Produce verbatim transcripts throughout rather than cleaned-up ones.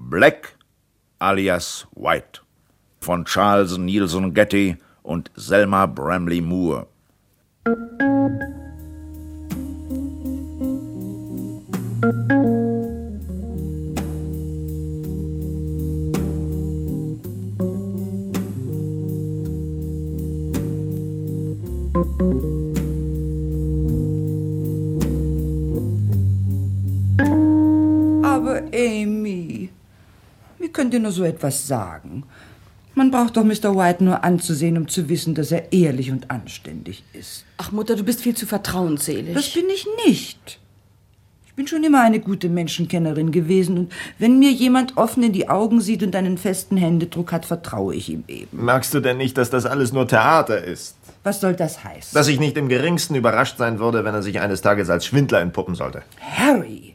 Black alias White von Charles Nielsen Getty und Selma Bramley Moore. Aber Amy, wie könnt ihr nur so etwas sagen? Man braucht doch Mister White nur anzusehen, um zu wissen, dass er ehrlich und anständig ist. Ach, Mutter, du bist viel zu vertrauensselig. Das bin ich nicht. Ich bin schon immer eine gute Menschenkennerin gewesen. Und wenn mir jemand offen in die Augen sieht und einen festen Händedruck hat, vertraue ich ihm eben. Merkst du denn nicht, dass das alles nur Theater ist? Was soll das heißen? Dass ich nicht im geringsten überrascht sein würde, wenn er sich eines Tages als Schwindler entpuppen sollte. Harry!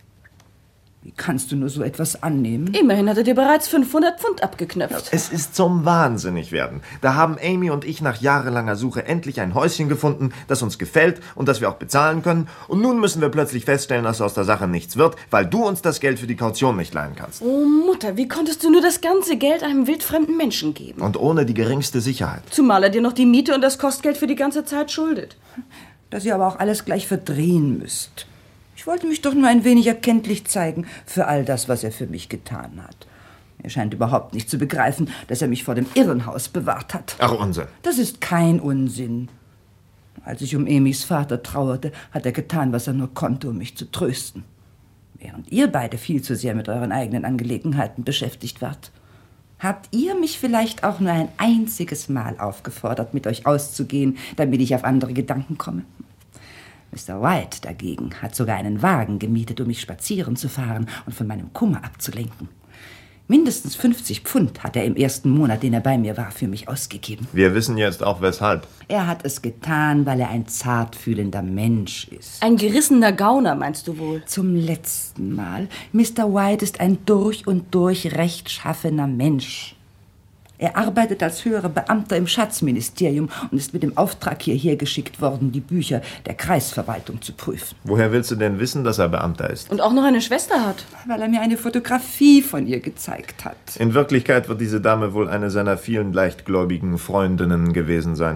Wie kannst du nur so etwas annehmen? Immerhin hat er dir bereits fünfhundert Pfund abgeknöpft. Es ist zum Wahnsinnigwerden. Da haben Amy und ich nach jahrelanger Suche endlich ein Häuschen gefunden, das uns gefällt und das wir auch bezahlen können. Und nun müssen wir plötzlich feststellen, dass aus der Sache nichts wird, weil du uns das Geld für die Kaution nicht leihen kannst. Oh, Mutter, wie konntest du nur das ganze Geld einem wildfremden Menschen geben? Und ohne die geringste Sicherheit. Zumal er dir noch die Miete und das Kostgeld für die ganze Zeit schuldet. Dass ihr aber auch alles gleich verdrehen müsst. Ich wollte mich doch nur ein wenig erkenntlich zeigen für all das, was er für mich getan hat. Er scheint überhaupt nicht zu begreifen, dass er mich vor dem Irrenhaus bewahrt hat. Ach, Unsinn. Das ist kein Unsinn. Als ich um Amys Vater trauerte, hat er getan, was er nur konnte, um mich zu trösten. Während ihr beide viel zu sehr mit euren eigenen Angelegenheiten beschäftigt wart. Habt ihr mich vielleicht auch nur ein einziges Mal aufgefordert, mit euch auszugehen, damit ich auf andere Gedanken komme? Mister White dagegen hat sogar einen Wagen gemietet, um mich spazieren zu fahren und von meinem Kummer abzulenken. Mindestens fünfzig Pfund hat er im ersten Monat, den er bei mir war, für mich ausgegeben. Wir wissen jetzt auch, weshalb. Er hat es getan, weil er ein zartfühlender Mensch ist. Ein gerissener Gauner, meinst du wohl? Zum letzten Mal. Mister White ist ein durch und durch rechtschaffener Mensch. Er arbeitet als höherer Beamter im Schatzministerium und ist mit dem Auftrag hierher geschickt worden, die Bücher der Kreisverwaltung zu prüfen. Woher willst du denn wissen, dass er Beamter ist? Und auch noch eine Schwester hat. Weil er mir eine Fotografie von ihr gezeigt hat. In Wirklichkeit wird diese Dame wohl eine seiner vielen leichtgläubigen Freundinnen gewesen sein.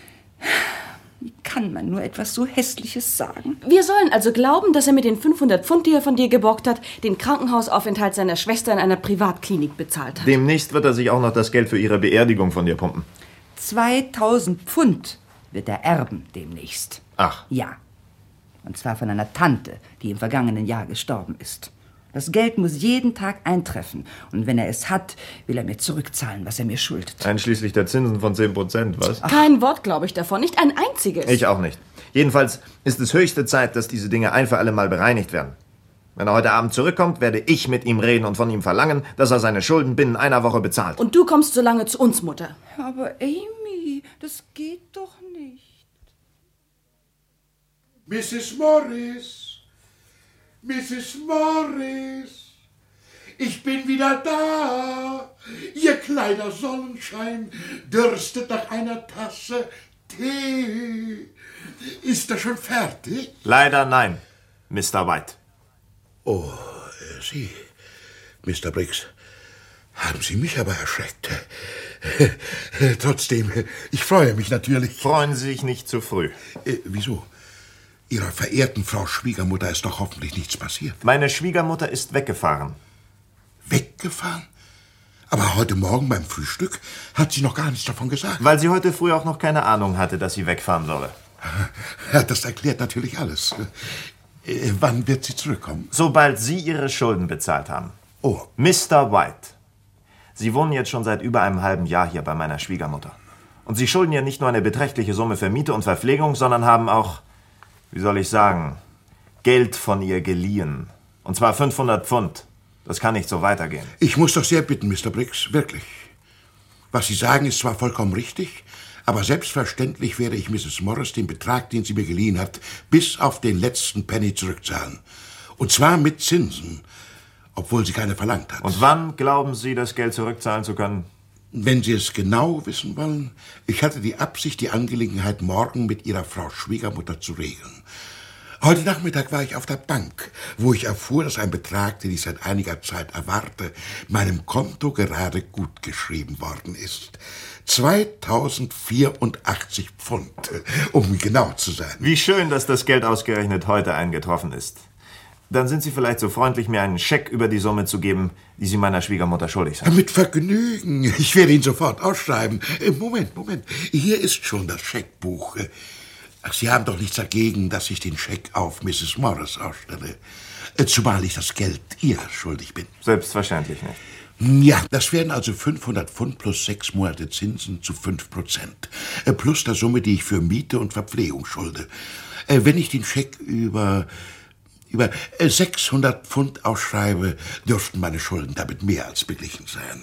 Wie kann man nur etwas so Hässliches sagen? Wir sollen also glauben, dass er mit den fünfhundert Pfund, die er von dir geborgt hat, den Krankenhausaufenthalt seiner Schwester in einer Privatklinik bezahlt hat. Demnächst wird er sich auch noch das Geld für ihre Beerdigung von dir pumpen. zweitausend Pfund wird er erben demnächst. Ach. Ja. Und zwar von einer Tante, die im vergangenen Jahr gestorben ist. Das Geld muss jeden Tag eintreffen. Und wenn er es hat, will er mir zurückzahlen, was er mir schuldet. Einschließlich der Zinsen von zehn Prozent, was? Kein Wort, glaube ich, davon. Nicht ein einziges. Ich auch nicht. Jedenfalls ist es höchste Zeit, dass diese Dinge ein für alle Mal bereinigt werden. Wenn er heute Abend zurückkommt, werde ich mit ihm reden und von ihm verlangen, dass er seine Schulden binnen einer Woche bezahlt. Und du kommst so lange zu uns, Mutter. Aber Amy, das geht doch nicht. Misses Morris! Misses Morris, ich bin wieder da. Ihr kleiner Sonnenschein dürstet nach einer Tasse Tee. Ist er schon fertig? Leider nein, Mister White. Oh, Sie, Mister Briggs, haben Sie mich aber erschreckt. Trotzdem, ich freue mich natürlich. Freuen Sie sich nicht zu früh. Äh, wieso? Ihrer verehrten Frau Schwiegermutter ist doch hoffentlich nichts passiert. Meine Schwiegermutter ist weggefahren. Weggefahren? Aber heute Morgen beim Frühstück hat sie noch gar nichts davon gesagt. Weil sie heute früh auch noch keine Ahnung hatte, dass sie wegfahren würde. Das erklärt natürlich alles. Äh, wann wird sie zurückkommen? Sobald Sie Ihre Schulden bezahlt haben. Oh. Mister White, Sie wohnen jetzt schon seit über einem halben Jahr hier bei meiner Schwiegermutter. Und Sie schulden ja nicht nur eine beträchtliche Summe für Miete und Verpflegung, sondern haben auch, wie soll ich sagen, Geld von ihr geliehen. Und zwar fünfhundert Pfund. Das kann nicht so weitergehen. Ich muss doch sehr bitten, Mister Briggs, wirklich. Was Sie sagen, ist zwar vollkommen richtig, aber selbstverständlich werde ich Misses Morris den Betrag, den sie mir geliehen hat, bis auf den letzten Penny zurückzahlen. Und zwar mit Zinsen, obwohl sie keine verlangt hat. Und wann glauben Sie, das Geld zurückzahlen zu können? Wenn Sie es genau wissen wollen, ich hatte die Absicht, die Angelegenheit morgen mit Ihrer Frau Schwiegermutter zu regeln. Heute Nachmittag war ich auf der Bank, wo ich erfuhr, dass ein Betrag, den ich seit einiger Zeit erwarte, meinem Konto gerade gut geschrieben worden ist. zweitausendvierundachtzig Pfund, um genau zu sein. Wie schön, dass das Geld ausgerechnet heute eingetroffen ist. Dann sind Sie vielleicht so freundlich, mir einen Scheck über die Summe zu geben, die Sie meiner Schwiegermutter schuldig sind. Mit Vergnügen. Ich werde ihn sofort ausschreiben. Moment, Moment. Hier ist schon das Scheckbuch. Ach, Sie haben doch nichts dagegen, dass ich den Scheck auf Misses Morris ausstelle. Zumal ich das Geld ihr schuldig bin. Selbstverständlich nicht. Ja, das wären also fünfhundert Pfund plus sechs Monate Zinsen zu fünf Prozent. Plus der Summe, die ich für Miete und Verpflegung schulde. Wenn ich den Scheck über... über sechshundert Pfund ausschreibe, dürften meine Schulden damit mehr als beglichen sein.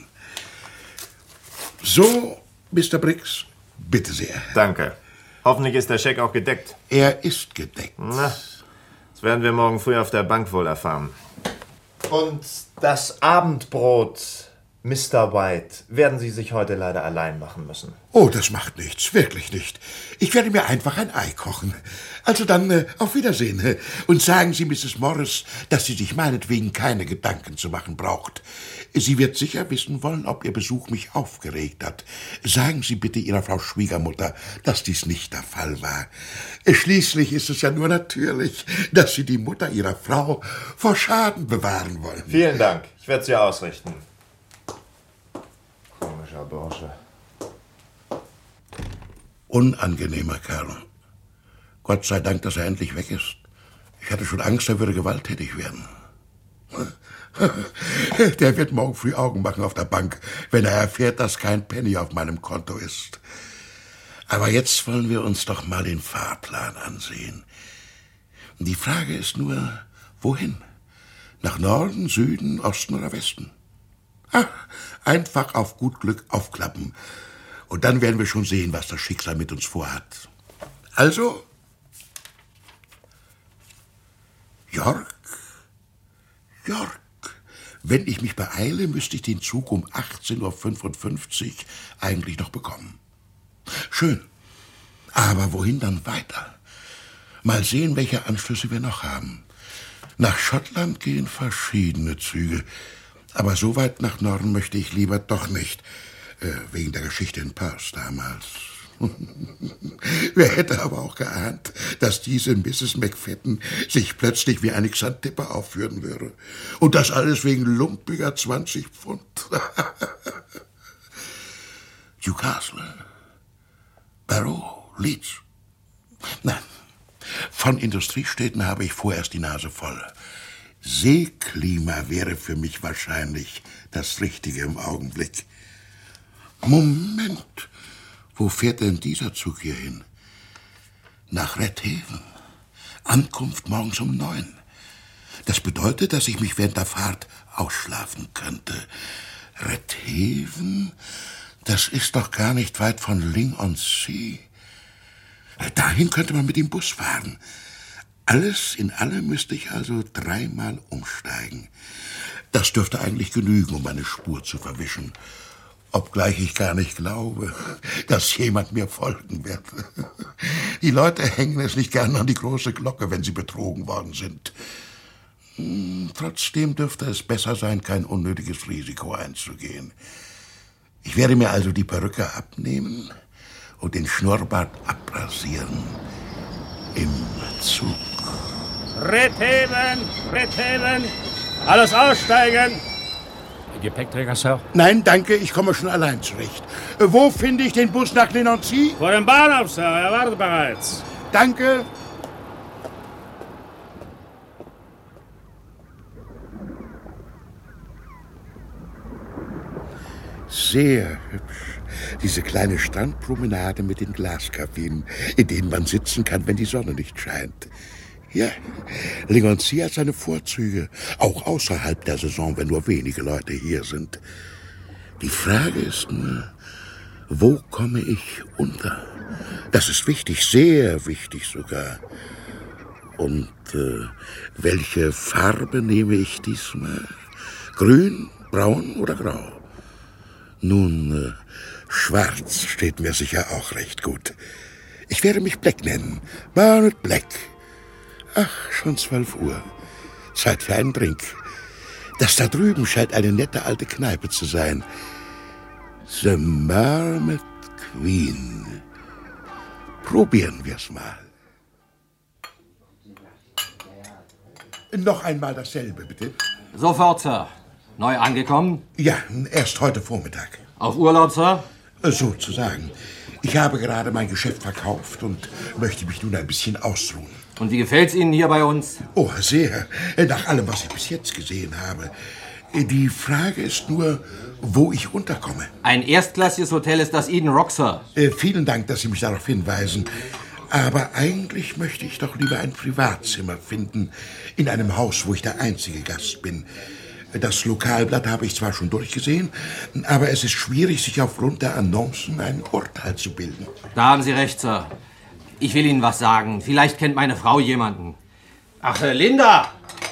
So, Mister Briggs, bitte sehr. Danke. Hoffentlich ist der Scheck auch gedeckt. Er ist gedeckt. Na, das werden wir morgen früh auf der Bank wohl erfahren. Und das Abendbrot, Mister White, werden Sie sich heute leider allein machen müssen. Oh, das macht nichts, wirklich nicht. Ich werde mir einfach ein Ei kochen. Also dann äh, auf Wiedersehen. Äh, und sagen Sie Misses Morris, dass sie sich meinetwegen keine Gedanken zu machen braucht. Sie wird sicher wissen wollen, ob Ihr Besuch mich aufgeregt hat. Sagen Sie bitte Ihrer Frau Schwiegermutter, dass dies nicht der Fall war. Schließlich ist es ja nur natürlich, dass Sie die Mutter Ihrer Frau vor Schaden bewahren wollen. Vielen Dank. Ich werde es ihr ausrichten. Komischer Bursche. Unangenehmer Kerl. Gott sei Dank, dass er endlich weg ist. Ich hatte schon Angst, er würde gewalttätig werden. Der wird morgen früh Augen machen auf der Bank, wenn er erfährt, dass kein Penny auf meinem Konto ist. Aber jetzt wollen wir uns doch mal den Fahrplan ansehen. Die Frage ist nur, wohin? Nach Norden, Süden, Osten oder Westen? Ah, einfach auf gut Glück aufklappen. Und dann werden wir schon sehen, was das Schicksal mit uns vorhat. Also, York, York. Wenn ich mich beeile, müsste ich den Zug um achtzehn Uhr fünfundfünfzig eigentlich noch bekommen. Schön. Aber wohin dann weiter? Mal sehen, welche Anschlüsse wir noch haben. Nach Schottland gehen verschiedene Züge. Aber so weit nach Norden möchte ich lieber doch nicht. Äh, wegen der Geschichte in Perth damals. Wer hätte aber auch geahnt, dass diese Misses McFadden sich plötzlich wie eine Xantippe aufführen würde. Und das alles wegen lumpiger zwanzig Pfund. Newcastle, Barrow, Leeds. Nein, von Industriestädten habe ich vorerst die Nase voll. Seeklima wäre für mich wahrscheinlich das Richtige im Augenblick. Moment, wo fährt denn dieser Zug hier hin? Nach Redhaven. Ankunft morgens um neun. Das bedeutet, dass ich mich während der Fahrt ausschlafen könnte. Redhaven? Das ist doch gar nicht weit von Ling-on-Sea. Dahin könnte man mit dem Bus fahren. Alles in allem müsste ich also dreimal umsteigen. Das dürfte eigentlich genügen, um meine Spur zu verwischen. Obgleich ich gar nicht glaube, dass jemand mir folgen wird. Die Leute hängen es nicht gern an die große Glocke, wenn sie betrogen worden sind. Hm, trotzdem dürfte es besser sein, kein unnötiges Risiko einzugehen. Ich werde mir also die Perücke abnehmen und den Schnurrbart abrasieren. Im Zug. Redhaven! Redhaven! Alles aussteigen! Gepäckträger, Sir? Nein, danke, ich komme schon allein zurecht. Wo finde ich den Bus nach Ling-on-Sea? Vor dem Bahnhof, Sir. Er wartet bereits. Danke. Sehr hübsch. Diese kleine Strandpromenade mit den Glaskabinen, in denen man sitzen kann, wenn die Sonne nicht scheint. Ja, Ling-on-Sea hat seine Vorzüge, auch außerhalb der Saison, wenn nur wenige Leute hier sind. Die Frage ist nur, wo komme ich unter? Das ist wichtig, sehr wichtig sogar. Und äh, welche Farbe nehme ich diesmal? Grün, braun oder grau? Nun, äh, schwarz steht mir sicher auch recht gut. Ich werde mich Black nennen, Barnett Black. Ach, schon zwölf Uhr. Zeit für einen Drink. Das da drüben scheint eine nette alte Kneipe zu sein. The Marmot Queen. Probieren wir's mal. Noch einmal dasselbe, bitte. Sofort, Sir. Neu angekommen? Ja, erst heute Vormittag. Auf Urlaub, Sir? Sozusagen. Ich habe gerade mein Geschäft verkauft und möchte mich nun ein bisschen ausruhen. Und wie gefällt's Ihnen hier bei uns? Oh, sehr. Nach allem, was ich bis jetzt gesehen habe. Die Frage ist nur, wo ich unterkomme. Ein erstklassiges Hotel ist das Eden Rock, Sir. Äh, vielen Dank, dass Sie mich darauf hinweisen. Aber eigentlich möchte ich doch lieber ein Privatzimmer finden. In einem Haus, wo ich der einzige Gast bin. Das Lokalblatt habe ich zwar schon durchgesehen, aber es ist schwierig, sich aufgrund der Annoncen ein Urteil zu bilden. Da haben Sie recht, Sir. Ich will Ihnen was sagen. Vielleicht kennt meine Frau jemanden. Ach, äh, Linda!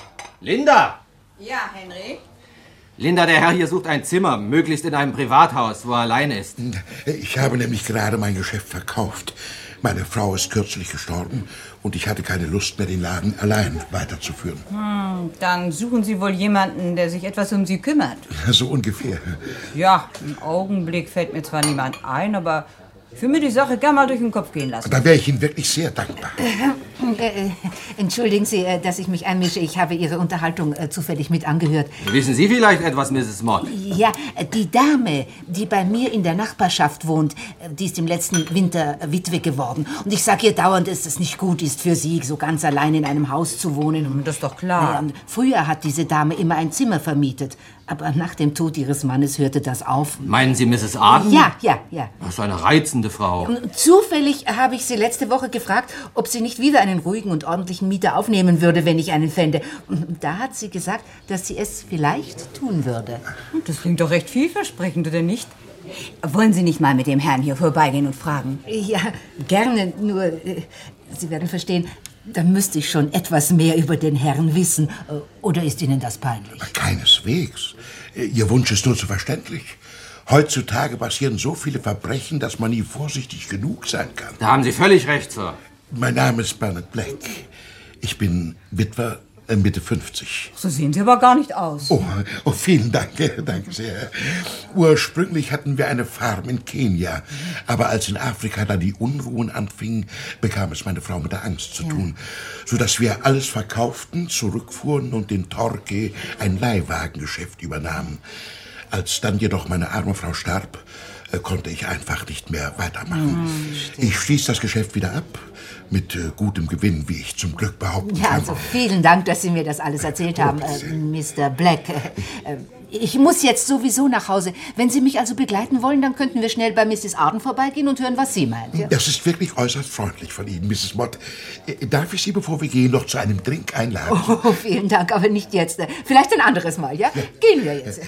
Linda! Ja, Henry? Linda, der Herr hier sucht ein Zimmer, möglichst in einem Privathaus, wo er allein ist. Ich habe nämlich gerade mein Geschäft verkauft. Meine Frau ist kürzlich gestorben und ich hatte keine Lust mehr, den Laden allein weiterzuführen. Hm, dann suchen Sie wohl jemanden, der sich etwas um Sie kümmert. So ungefähr. Ja, im Augenblick fällt mir zwar niemand ein, aber ich will mir die Sache gerne mal durch den Kopf gehen lassen. Da wäre ich Ihnen wirklich sehr dankbar. Äh, äh, entschuldigen Sie, äh, dass ich mich einmische. Ich habe Ihre Unterhaltung äh, zufällig mit angehört. Wissen Sie vielleicht etwas, Misses Mott? Ja, die Dame, die bei mir in der Nachbarschaft wohnt, die ist im letzten Winter Witwe geworden. Und ich sage ihr dauernd, dass es nicht gut ist für sie, so ganz allein in einem Haus zu wohnen. Das ist doch klar. Ja, früher hat diese Dame immer ein Zimmer vermietet. Aber nach dem Tod ihres Mannes hörte das auf. Meinen Sie Misses Arden? Ja, ja, ja. Das ist eine reizende Frau. Zufällig habe ich sie letzte Woche gefragt, ob sie nicht wieder einen ruhigen und ordentlichen Mieter aufnehmen würde, wenn ich einen fände. Und da hat sie gesagt, dass sie es vielleicht tun würde. Das klingt doch recht vielversprechend, oder nicht? Wollen Sie nicht mal mit dem Herrn hier vorbeigehen und fragen? Ja, gerne, nur äh, Sie werden verstehen, da müsste ich schon etwas mehr über den Herrn wissen. Oder ist Ihnen das peinlich? Keineswegs. Ihr Wunsch ist nur zu verständlich. Heutzutage passieren so viele Verbrechen, dass man nie vorsichtig genug sein kann. Da haben Sie völlig recht, Sir. Mein Name ist Bernard Black. Ich bin Witwer, äh, Mitte fünfzig. So sehen Sie aber gar nicht aus. Oh, oh, vielen Dank, danke sehr. Ursprünglich hatten wir eine Farm in Kenia. Aber als in Afrika dann die Unruhen anfingen, bekam es meine Frau mit der Angst zu tun. Sodass wir alles verkauften, zurückfuhren und in Torquay ein Leihwagengeschäft übernahmen. Als dann jedoch meine arme Frau starb, äh, konnte ich einfach nicht mehr weitermachen. Hm, ich stieß das Geschäft wieder ab, mit äh, gutem Gewinn, wie ich zum Glück behaupten Ja, kann. also vielen Dank, dass Sie mir das alles erzählt haben, äh, Mister Black. Äh, äh, ich muss jetzt sowieso nach Hause. Wenn Sie mich also begleiten wollen, dann könnten wir schnell bei Misses Arden vorbeigehen und hören, was sie meint. Ja? Das ist wirklich äußerst freundlich von Ihnen, Misses Mott. Äh, darf ich Sie, bevor wir gehen, noch zu einem Drink einladen? Oh, vielen Dank, aber nicht jetzt. Vielleicht ein anderes Mal, ja? ja. Gehen wir jetzt.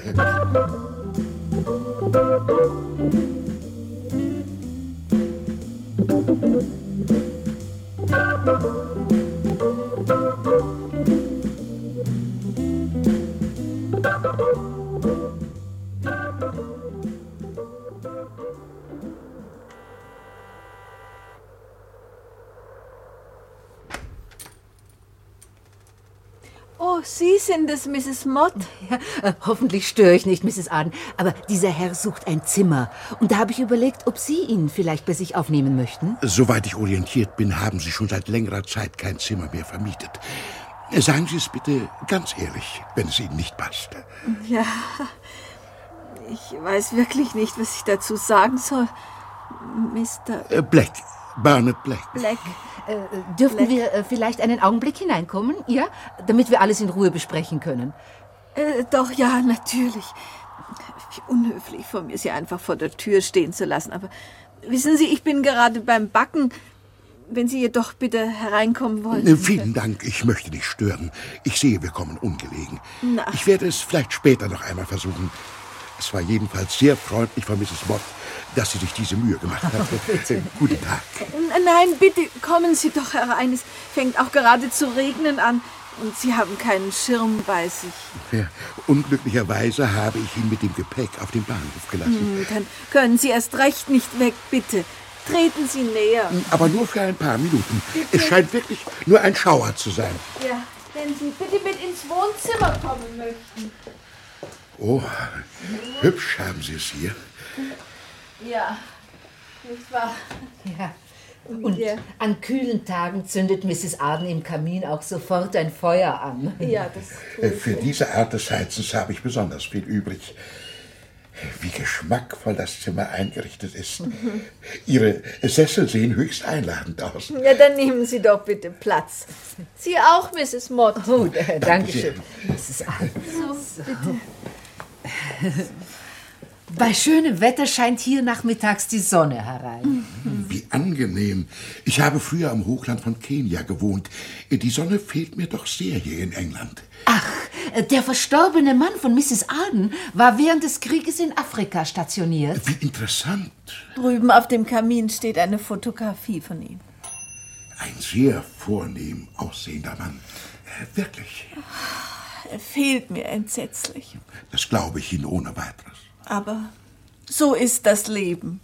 Oh, Sie sind es, Misses Mott. Ja, äh, hoffentlich störe ich nicht, Misses Arden. Aber dieser Herr sucht ein Zimmer. Und da habe ich überlegt, ob Sie ihn vielleicht bei sich aufnehmen möchten. Soweit ich orientiert bin, haben Sie schon seit längerer Zeit kein Zimmer mehr vermietet. Sagen Sie es bitte ganz ehrlich, wenn es Ihnen nicht passt. Ja, ich weiß wirklich nicht, was ich dazu sagen soll. Mister Äh, Black, Bernard Black. Black. Äh, dürften Black. wir äh, vielleicht einen Augenblick hineinkommen? Ja? Damit wir alles in Ruhe besprechen können. Äh, doch, ja, natürlich. Wie unhöflich von mir, Sie einfach vor der Tür stehen zu lassen. Aber wissen Sie, ich bin gerade beim Backen. Wenn Sie jedoch bitte hereinkommen wollen. Äh, vielen Dank, ich möchte nicht stören. Ich sehe, wir kommen ungelegen. Na. Ich werde es vielleicht später noch einmal versuchen. Es war jedenfalls sehr freundlich von Misses Mott, dass sie sich diese Mühe gemacht hat. Äh, Guten Tag. Nein, bitte kommen Sie doch herein. Es fängt auch gerade zu regnen an. Und Sie haben keinen Schirm bei sich. Ja, unglücklicherweise habe ich ihn mit dem Gepäck auf dem Bahnhof gelassen. Hm, dann können Sie erst recht nicht weg, bitte. Treten Sie näher. Aber nur für ein paar Minuten. Es scheint wirklich nur ein Schauer zu sein. Ja, wenn Sie bitte mit ins Wohnzimmer kommen möchten. Oh, hübsch haben Sie es hier. Ja, nicht wahr? Ja. Und ja. An kühlen Tagen zündet Misses Arden im Kamin auch sofort ein Feuer an. Ja, das Für diese Art des Heizens habe ich besonders viel übrig. Wie geschmackvoll das Zimmer eingerichtet ist. Mhm. Ihre Sessel sehen höchst einladend aus. Ja, dann nehmen Sie doch bitte Platz. Sie auch, Misses Mott. Oh, äh, danke schön. Misses Arden. So, bitte. Bei schönem Wetter scheint hier nachmittags die Sonne herein. Wie angenehm. Ich habe früher am Hochland von Kenia gewohnt. Die Sonne fehlt mir doch sehr hier in England. Ach, der verstorbene Mann von Misses Arden war während des Krieges in Afrika stationiert. Wie interessant. Drüben auf dem Kamin steht eine Fotografie von ihm. Ein sehr vornehm aussehender Mann. Wirklich. Er fehlt mir entsetzlich. Das glaube ich Ihnen ohne weiteres. Aber so ist das Leben.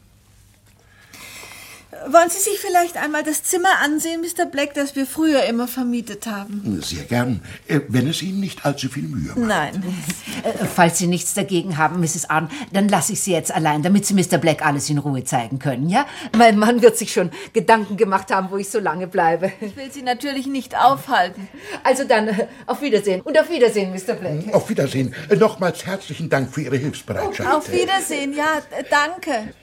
Wollen Sie sich vielleicht einmal das Zimmer ansehen, Mister Black, das wir früher immer vermietet haben? Sehr gern, wenn es Ihnen nicht allzu viel Mühe macht. Nein. Äh, falls Sie nichts dagegen haben, Misses Arden, dann lasse ich Sie jetzt allein, damit Sie Mister Black alles in Ruhe zeigen können, ja? Mein Mann wird sich schon Gedanken gemacht haben, wo ich so lange bleibe. Ich will Sie natürlich nicht aufhalten. Also dann, äh, auf Wiedersehen. Und auf Wiedersehen, Mister Black. Auf Wiedersehen. Nochmals herzlichen Dank für Ihre Hilfsbereitschaft. Auf Wiedersehen, ja, danke.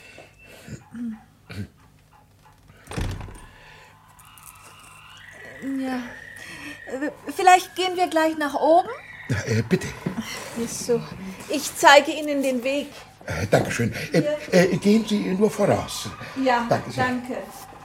Ja. Vielleicht gehen wir gleich nach oben? Äh, bitte. So. Ich zeige Ihnen den Weg. Äh, Dankeschön. Äh, äh, gehen Sie nur voraus. Ja, danke. Sehr. danke.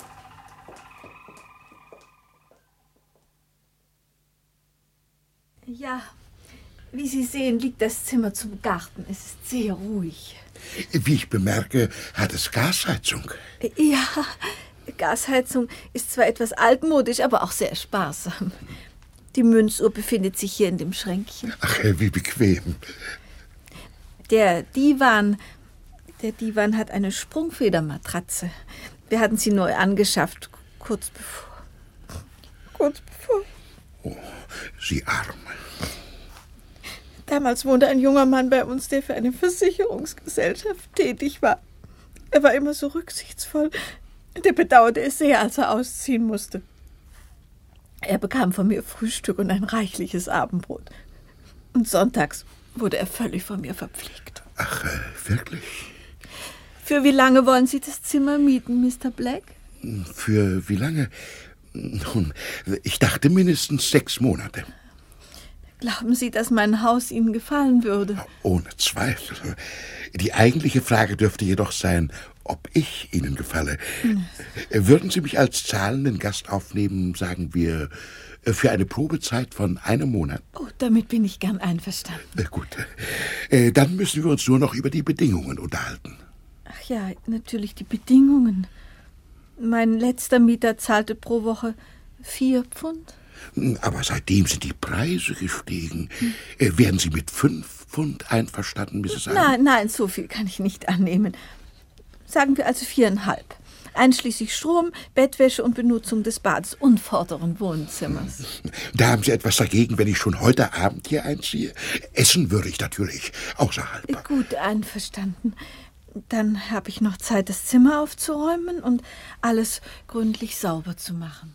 Ja, wie Sie sehen, liegt das Zimmer zum Garten. Es ist sehr ruhig. Wie ich bemerke, hat es Gasheizung. Ja, Gasheizung ist zwar etwas altmodisch, aber auch sehr sparsam. Die Münzuhr befindet sich hier in dem Schränkchen. Ach, wie bequem. Der Divan, der Divan hat eine Sprungfedermatratze. Wir hatten sie neu angeschafft, kurz bevor. Kurz bevor. Oh, Sie Arme. Damals wohnte ein junger Mann bei uns, der für eine Versicherungsgesellschaft tätig war. Er war immer so rücksichtsvoll. Der bedauerte es sehr, als er ausziehen musste. Er bekam von mir Frühstück und ein reichliches Abendbrot. Und sonntags wurde er völlig von mir verpflegt. Ach, äh, wirklich? Für wie lange wollen Sie das Zimmer mieten, Mister Black? Für wie lange? Nun, ich dachte mindestens sechs Monate. Glauben Sie, dass mein Haus Ihnen gefallen würde? Ohne Zweifel. Die eigentliche Frage dürfte jedoch sein, ob ich Ihnen gefalle. Hm. Würden Sie mich als zahlenden Gast aufnehmen, sagen wir, für eine Probezeit von einem Monat? Oh, damit bin ich gern einverstanden. Äh, gut. Äh, dann müssen wir uns nur noch über die Bedingungen unterhalten. Ach ja, natürlich die Bedingungen. Mein letzter Mieter zahlte pro Woche vier Pfund. Aber seitdem sind die Preise gestiegen. Hm. Wären Sie mit fünf Pfund einverstanden, Misses Arden? Nein, nein, so viel kann ich nicht annehmen. Sagen wir also viereinhalb. Einschließlich Strom, Bettwäsche und Benutzung des Bades und vorderen Wohnzimmers. Da haben Sie etwas dagegen, wenn ich schon heute Abend hier einziehe? Essen würde ich natürlich, außerhalb. Gut, einverstanden. Dann habe ich noch Zeit, das Zimmer aufzuräumen und alles gründlich sauber zu machen.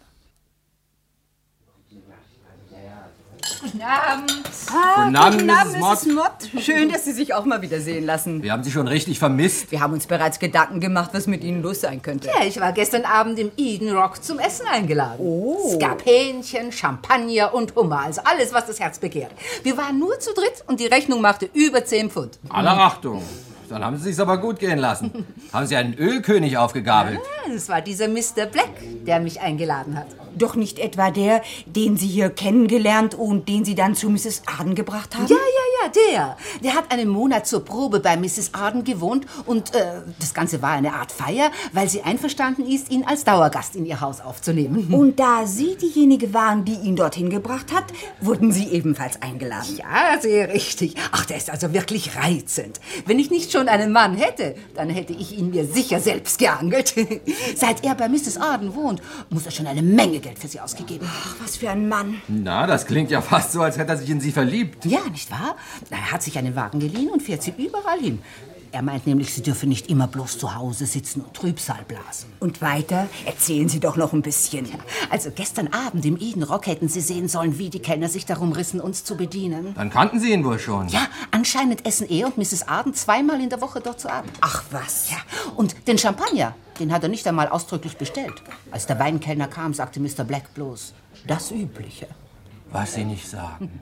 Guten Abend. Ah, guten Abend, Misses Misses Mott. Schön, dass Sie sich auch mal wieder sehen lassen. Wir haben Sie schon richtig vermisst. Wir haben uns bereits Gedanken gemacht, was mit Ihnen los sein könnte. Ja, ich war gestern Abend im Eden Rock zum Essen eingeladen. Oh. Es gab Hähnchen, Champagner und Hummer, also alles, was das Herz begehrt. Wir waren nur zu dritt und die Rechnung machte über zehn Pfund. Aller Achtung. Dann haben Sie sich's aber gut gehen lassen. Haben Sie einen Ölkönig aufgegabelt? Ja, das war dieser Mister Black, der mich eingeladen hat. Doch nicht etwa der, den Sie hier kennengelernt und den Sie dann zu Misses Arden gebracht haben? Ja, ja, Ja, der. Der hat einen Monat zur Probe bei Misses Arden gewohnt und äh, das Ganze war eine Art Feier, weil sie einverstanden ist, ihn als Dauergast in ihr Haus aufzunehmen. Und da Sie diejenige waren, die ihn dorthin gebracht hat, wurden Sie ebenfalls eingeladen. Ja, sehr richtig. Ach, der ist also wirklich reizend. Wenn ich nicht schon einen Mann hätte, dann hätte ich ihn mir sicher selbst geangelt. Seit er bei Misses Arden wohnt, muss er schon eine Menge Geld für sie ausgegeben haben. Ach, was für ein Mann. Na, das klingt ja fast so, als hätte er sich in Sie verliebt. Ja, nicht wahr? Er hat sich einen Wagen geliehen und fährt sie überall hin. Er meint nämlich, sie dürfe nicht immer bloß zu Hause sitzen und Trübsal blasen. Und weiter? Erzählen Sie doch noch ein bisschen. Ja, also gestern Abend im Eden Rock hätten Sie sehen sollen, wie die Kellner sich darum rissen, uns zu bedienen. Dann kannten Sie ihn wohl schon. Ja, anscheinend essen er und Misses Arden zweimal in der Woche dort zu Abend. Ach was. Ja, und den Champagner, den hat er nicht einmal ausdrücklich bestellt. Als der Weinkellner kam, sagte Mister Black bloß, das Übliche. Was Sie nicht sagen.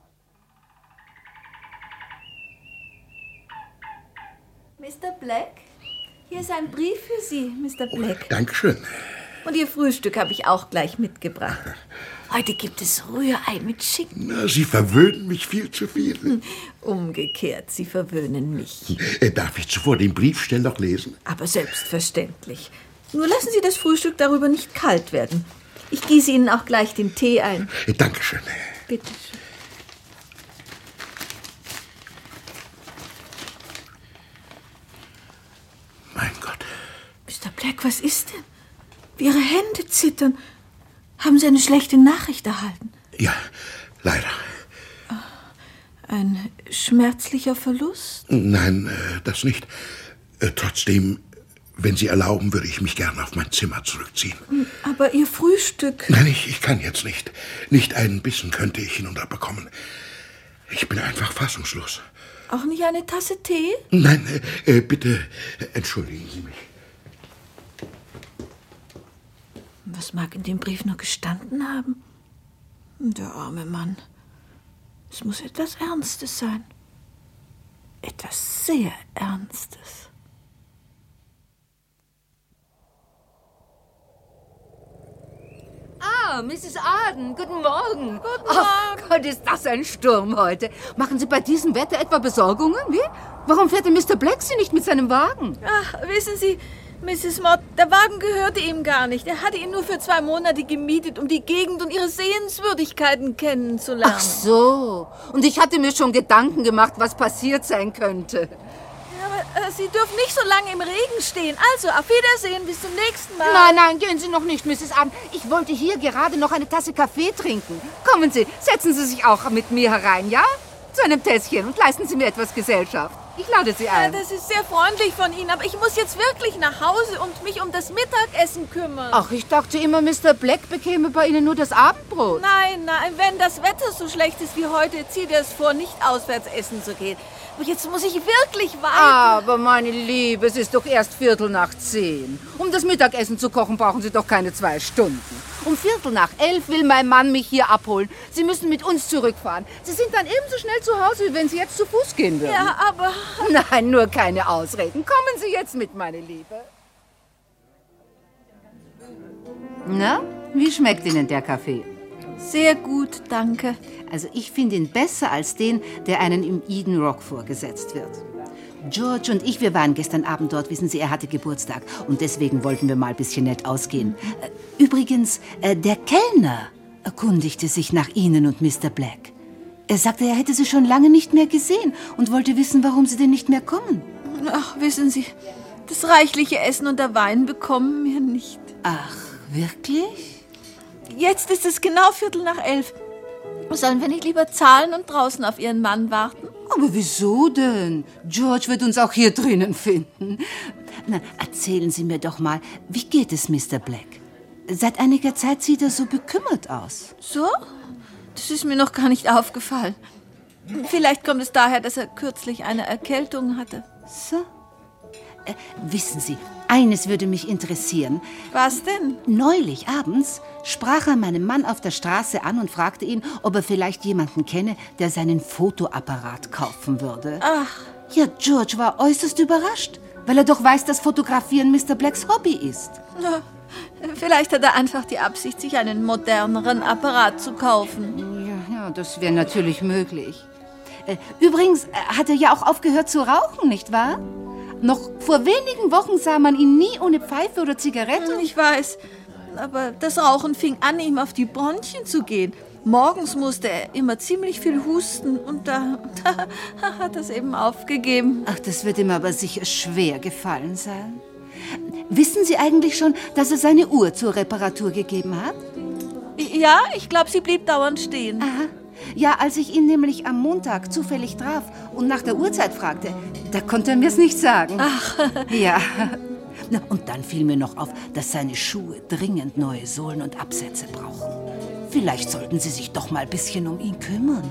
Mister Black, hier ist ein Brief für Sie, Mister Black. Dankeschön. Und Ihr Frühstück habe ich auch gleich mitgebracht. Heute gibt es Rührei mit Schinken. Na, Sie verwöhnen mich viel zu viel. Umgekehrt, Sie verwöhnen mich. Äh, darf ich zuvor den Briefsteller noch lesen? Aber selbstverständlich. Nur lassen Sie das Frühstück darüber nicht kalt werden. Ich gieße Ihnen auch gleich den Tee ein. Äh, Dankeschön. Bitte schön. Mein Gott. Mister Black, was ist denn? Wie Ihre Hände zittern. Haben Sie eine schlechte Nachricht erhalten? Ja, leider. Ein schmerzlicher Verlust? Nein, äh, das nicht. Äh, trotzdem, wenn Sie erlauben, würde ich mich gern auf mein Zimmer zurückziehen. Aber Ihr Frühstück... Nein, ich, ich kann jetzt nicht. Nicht einen Bissen könnte ich hinunterbekommen. Ich bin einfach fassungslos. Auch nicht eine Tasse Tee? Nein, äh, bitte äh, entschuldigen Sie mich. Was mag in dem Brief nur gestanden haben? Der arme Mann. Es muss etwas Ernstes sein. Etwas sehr Ernstes. Ah, Misses Arden, guten Morgen. Guten Ach Morgen. Gott, ist das ein Sturm heute. Machen Sie bei diesem Wetter etwa Besorgungen, wie? Warum fährt denn Mister Black Sie nicht mit seinem Wagen? Ach, wissen Sie, Misses Mott, der Wagen gehörte ihm gar nicht. Er hatte ihn nur für zwei Monate gemietet, um die Gegend und ihre Sehenswürdigkeiten kennenzulernen. Ach so. Und ich hatte mir schon Gedanken gemacht, was passiert sein könnte. Ja, aber äh, Sie dürfen nicht so lange im Regen stehen. Also, auf Wiedersehen, bis zum nächsten Mal. Nein, nein, gehen Sie noch nicht, Misses Arden. Ich wollte hier gerade noch eine Tasse Kaffee trinken. Kommen Sie, setzen Sie sich auch mit mir herein, ja? Zu einem Tässchen und leisten Sie mir etwas Gesellschaft. Ich lade Sie ein. Ja, das ist sehr freundlich von Ihnen, aber ich muss jetzt wirklich nach Hause und mich um das Mittagessen kümmern. Ach, ich dachte immer, Mister Black bekäme bei Ihnen nur das Abendbrot. Nein, nein, wenn das Wetter so schlecht ist wie heute, zieht er es vor, nicht auswärts essen zu gehen. Aber jetzt muss ich wirklich weiter. Aber meine Liebe, es ist doch erst Viertel nach zehn. Um das Mittagessen zu kochen, brauchen Sie doch keine zwei Stunden. Um Viertel nach elf will mein Mann mich hier abholen. Sie müssen mit uns zurückfahren. Sie sind dann ebenso schnell zu Hause, wie wenn Sie jetzt zu Fuß gehen würden. Ja, aber... Nein, nur keine Ausreden. Kommen Sie jetzt mit, meine Liebe. Na, wie schmeckt Ihnen der Kaffee? Sehr gut, danke. Also ich finde ihn besser als den, der einen im Eden Rock vorgesetzt wird. George und ich, wir waren gestern Abend dort, wissen Sie, er hatte Geburtstag. Und deswegen wollten wir mal ein bisschen nett ausgehen. Übrigens, der Kellner erkundigte sich nach Ihnen und Mister Black. Er sagte, er hätte Sie schon lange nicht mehr gesehen und wollte wissen, warum Sie denn nicht mehr kommen. Ach, wissen Sie, das reichliche Essen und der Wein bekommen wir nicht. Ach, wirklich? Jetzt ist es genau Viertel nach elf. Sollen wir nicht lieber zahlen und draußen auf Ihren Mann warten? Aber wieso denn? George wird uns auch hier drinnen finden. Na, erzählen Sie mir doch mal, wie geht es Mister Black? Seit einiger Zeit sieht er so bekümmert aus. So? Das ist mir noch gar nicht aufgefallen. Vielleicht kommt es daher, dass er kürzlich eine Erkältung hatte. So? Äh, wissen Sie, eines würde mich interessieren. Was denn? Neulich abends sprach er meinen Mann auf der Straße an und fragte ihn, ob er vielleicht jemanden kenne, der seinen Fotoapparat kaufen würde. Ach. Ja, George war äußerst überrascht, weil er doch weiß, dass Fotografieren Mister Blacks Hobby ist. Na, vielleicht hat er einfach die Absicht, sich einen moderneren Apparat zu kaufen. Ja, ja, das wäre natürlich möglich. Äh, übrigens hat er ja auch aufgehört zu rauchen, nicht wahr? Noch vor wenigen Wochen sah man ihn nie ohne Pfeife oder Zigarette. Ich weiß, aber das Rauchen fing an, ihm auf die Bronchien zu gehen. Morgens musste er immer ziemlich viel husten und da, da hat er es eben aufgegeben. Ach, das wird ihm aber sicher schwer gefallen sein. Wissen Sie eigentlich schon, dass er seine Uhr zur Reparatur gegeben hat? Ja, ich glaube, sie blieb dauernd stehen. Aha. Ja, als ich ihn nämlich am Montag zufällig traf und nach der Uhrzeit fragte, da konnte er mir's nicht sagen. Ach. Ja. Na, und dann fiel mir noch auf, dass seine Schuhe dringend neue Sohlen und Absätze brauchen. Vielleicht sollten Sie sich doch mal ein bisschen um ihn kümmern.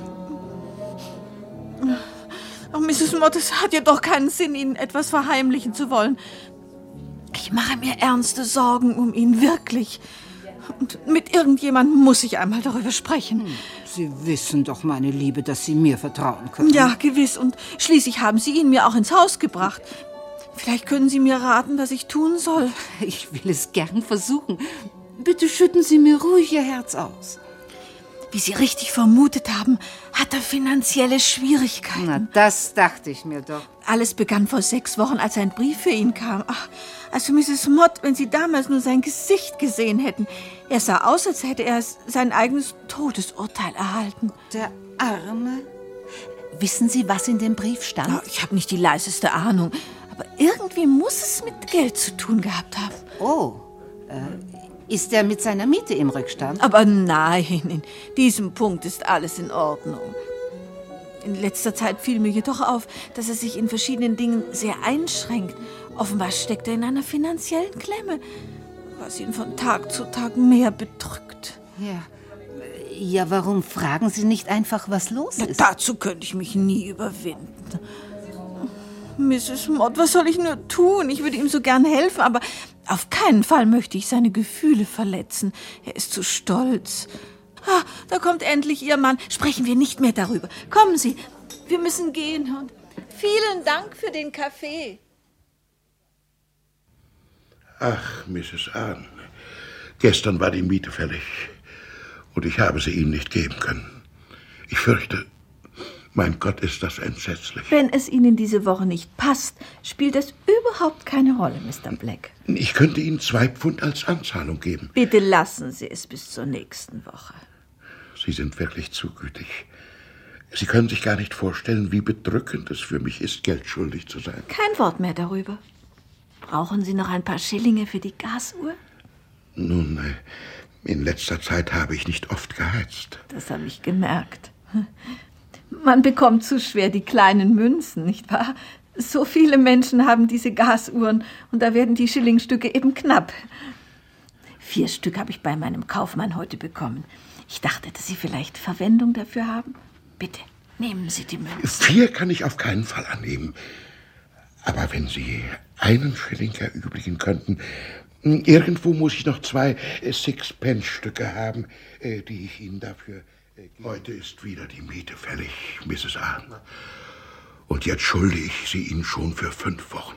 Oh, Misses Mott, es hat ja doch keinen Sinn, Ihnen etwas verheimlichen zu wollen. Ich mache mir ernste Sorgen um ihn, wirklich. Und mit irgendjemandem muss ich einmal darüber sprechen. Sie wissen doch, meine Liebe, dass Sie mir vertrauen können. Ja, gewiss. Und schließlich haben Sie ihn mir auch ins Haus gebracht. Vielleicht können Sie mir raten, was ich tun soll. Ich will es gern versuchen. Bitte schütten Sie mir ruhig Ihr Herz aus. Wie Sie richtig vermutet haben, hat er finanzielle Schwierigkeiten. Na, das dachte ich mir doch. Alles begann vor sechs Wochen, als ein Brief für ihn kam. Ach, also Misses Mott, wenn Sie damals nur sein Gesicht gesehen hätten. Er sah aus, als hätte er sein eigenes Todesurteil erhalten. Der Arme. Wissen Sie, was in dem Brief stand? Ja, ich habe nicht die leiseste Ahnung. Aber irgendwie muss es mit Geld zu tun gehabt haben. Oh, äh, ist er mit seiner Miete im Rückstand? Aber nein, in diesem Punkt ist alles in Ordnung. In letzter Zeit fiel mir jedoch auf, dass er sich in verschiedenen Dingen sehr einschränkt. Offenbar steckt er in einer finanziellen Klemme, was ihn von Tag zu Tag mehr bedrückt. Ja, ja, warum fragen Sie nicht einfach, was los ist? Na, dazu könnte ich mich nie überwinden. Misses Mott, was soll ich nur tun? Ich würde ihm so gern helfen, aber auf keinen Fall möchte ich seine Gefühle verletzen. Er ist zu stolz. Ah, da kommt endlich Ihr Mann. Sprechen wir nicht mehr darüber. Kommen Sie, wir müssen gehen. Und vielen Dank für den Kaffee. Ach, Misses Ahn, gestern war die Miete fällig und ich habe sie Ihnen nicht geben können. Ich fürchte, mein Gott, ist das entsetzlich. Wenn es Ihnen diese Woche nicht passt, spielt es überhaupt keine Rolle, Mister Black. Ich könnte Ihnen zwei Pfund als Anzahlung geben. Bitte lassen Sie es bis zur nächsten Woche. Sie sind wirklich zu gütig. Sie können sich gar nicht vorstellen, wie bedrückend es für mich ist, Geld schuldig zu sein. Kein Wort mehr darüber. Brauchen Sie noch ein paar Schillinge für die Gasuhr? Nun, in letzter Zeit habe ich nicht oft geheizt. Das habe ich gemerkt. Man bekommt zu schwer die kleinen Münzen, nicht wahr? So viele Menschen haben diese Gasuhren und da werden die Schillingstücke eben knapp. Vier Stück habe ich bei meinem Kaufmann heute bekommen. Ich dachte, dass Sie vielleicht Verwendung dafür haben. Bitte, nehmen Sie die Münzen. Vier kann ich auf keinen Fall annehmen. Aber wenn Sie einen Schilling erübrigen könnten, irgendwo muss ich noch zwei Sixpence-Stücke haben, die ich Ihnen dafür... Heute ist wieder die Miete fällig, Misses Ahn. Und jetzt schulde ich sie Ihnen schon für fünf Wochen.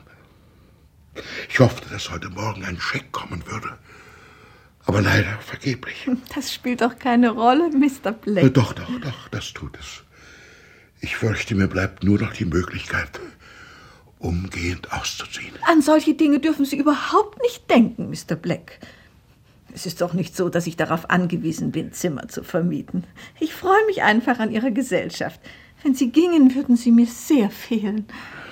Ich hoffte, dass heute Morgen ein Scheck kommen würde. Aber leider vergeblich. Das spielt doch keine Rolle, Mister Black. Doch, doch, doch, das tut es. Ich fürchte, mir bleibt nur noch die Möglichkeit, umgehend auszuziehen. An solche Dinge dürfen Sie überhaupt nicht denken, Mister Black. Es ist doch nicht so, dass ich darauf angewiesen bin, Zimmer zu vermieten. Ich freue mich einfach an Ihrer Gesellschaft. Wenn Sie gingen, würden Sie mir sehr fehlen.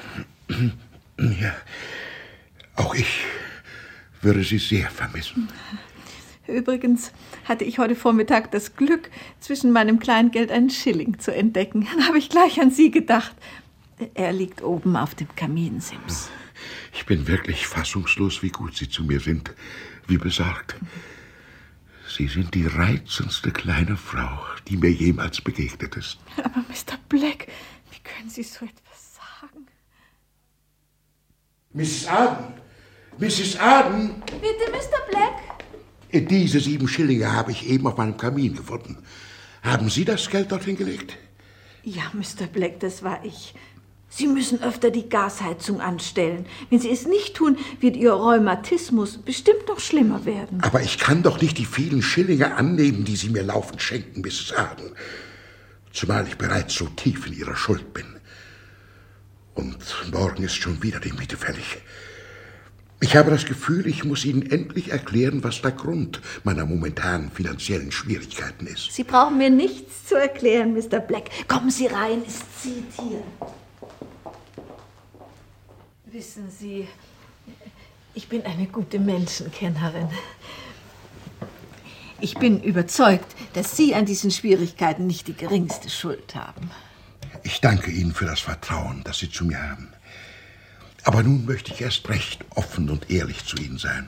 Ja, auch ich würde Sie sehr vermissen. Übrigens hatte ich heute Vormittag das Glück, zwischen meinem Kleingeld einen Schilling zu entdecken. Dann habe ich gleich an Sie gedacht. Er liegt oben auf dem Kaminsims. Ich bin wirklich fassungslos, wie gut Sie zu mir sind, wie besorgt. Sie sind die reizendste kleine Frau, die mir jemals begegnet ist. Aber Mister Black, wie können Sie so etwas sagen? Misses Arden! Misses Arden! Bitte, Mister Black? Diese sieben Schillinge habe ich eben auf meinem Kamin gefunden. Haben Sie das Geld dorthin gelegt? Ja, Mister Black, das war ich. Sie müssen öfter die Gasheizung anstellen. Wenn Sie es nicht tun, wird Ihr Rheumatismus bestimmt noch schlimmer werden. Aber ich kann doch nicht die vielen Schillinge annehmen, die Sie mir laufend schenken, Misses Arden. zumal ich bereits so tief in Ihrer Schuld bin. Und morgen ist schon wieder die Miete fällig. Ich habe das Gefühl, ich muss Ihnen endlich erklären, was der Grund meiner momentanen finanziellen Schwierigkeiten ist. Sie brauchen mir nichts zu erklären, Mister Black. Kommen Sie rein, es zieht hier. Wissen Sie, ich bin eine gute Menschenkennerin. Ich bin überzeugt, dass Sie an diesen Schwierigkeiten nicht die geringste Schuld haben. Ich danke Ihnen für das Vertrauen, das Sie zu mir haben. Aber nun möchte ich erst recht offen und ehrlich zu Ihnen sein.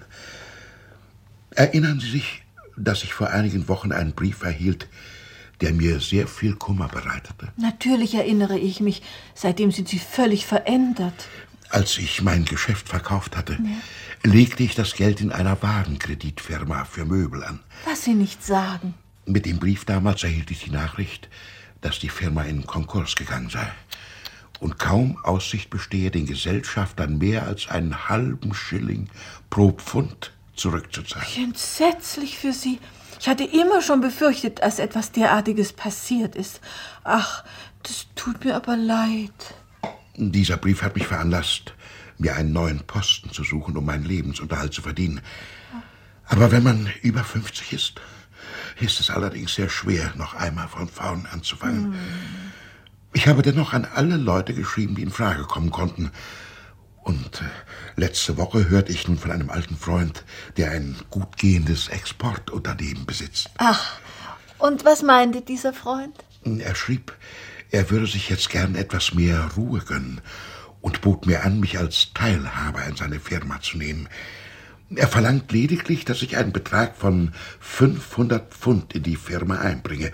Erinnern Sie sich, dass ich vor einigen Wochen einen Brief erhielt, der mir sehr viel Kummer bereitete? Natürlich erinnere ich mich. Seitdem sind Sie völlig verändert. Als ich mein Geschäft verkauft hatte, ja. legte ich das Geld in einer Warenkreditfirma für Möbel an. Was Sie nicht sagen. Mit dem Brief damals erhielt ich die Nachricht, dass die Firma in Konkurs gegangen sei und kaum Aussicht bestehe, den Gesellschaftern mehr als einen halben Schilling pro Pfund zurückzuzahlen. Wie entsetzlich für Sie. Ich hatte immer schon befürchtet, dass etwas derartiges passiert ist. Ach, das tut mir aber leid. Dieser Brief hat mich veranlasst, mir einen neuen Posten zu suchen, um meinen Lebensunterhalt zu verdienen. Aber wenn man über fünfzig ist, ist es allerdings sehr schwer, noch einmal von vorn anzufangen. Hm. Ich habe dennoch an alle Leute geschrieben, die in Frage kommen konnten. Und äh, letzte Woche hörte ich nun von einem alten Freund, der ein gut gehendes Exportunternehmen besitzt. Ach, und was meinte dieser Freund? Er schrieb, er würde sich jetzt gern etwas mehr Ruhe gönnen und bot mir an, mich als Teilhaber in seine Firma zu nehmen. Er verlangt lediglich, dass ich einen Betrag von fünfhundert Pfund in die Firma einbringe.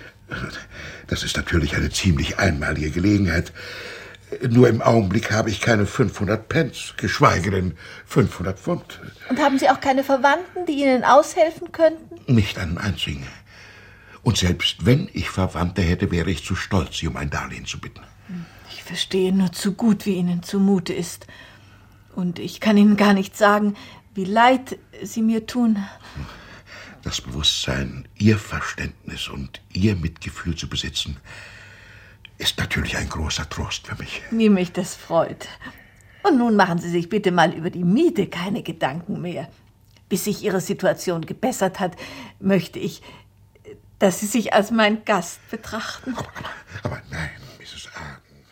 Das ist natürlich eine ziemlich einmalige Gelegenheit. Nur im Augenblick habe ich keine fünfhundert Pence, geschweige denn fünfhundert Pfund. Und haben Sie auch keine Verwandten, die Ihnen aushelfen könnten? Nicht einen einzigen. Und selbst wenn ich Verwandte hätte, wäre ich zu stolz, sie um ein Darlehen zu bitten. Ich verstehe nur zu gut, wie Ihnen zumute ist. Und ich kann Ihnen gar nicht sagen, wie leid Sie mir tun. Das Bewusstsein, Ihr Verständnis und Ihr Mitgefühl zu besitzen, ist natürlich ein großer Trost für mich. Wie mich das freut. Und nun machen Sie sich bitte mal über die Miete keine Gedanken mehr. Bis sich Ihre Situation gebessert hat, möchte ich, dass Sie sich als mein Gast betrachten. Aber, aber, aber nein, Misses Arden.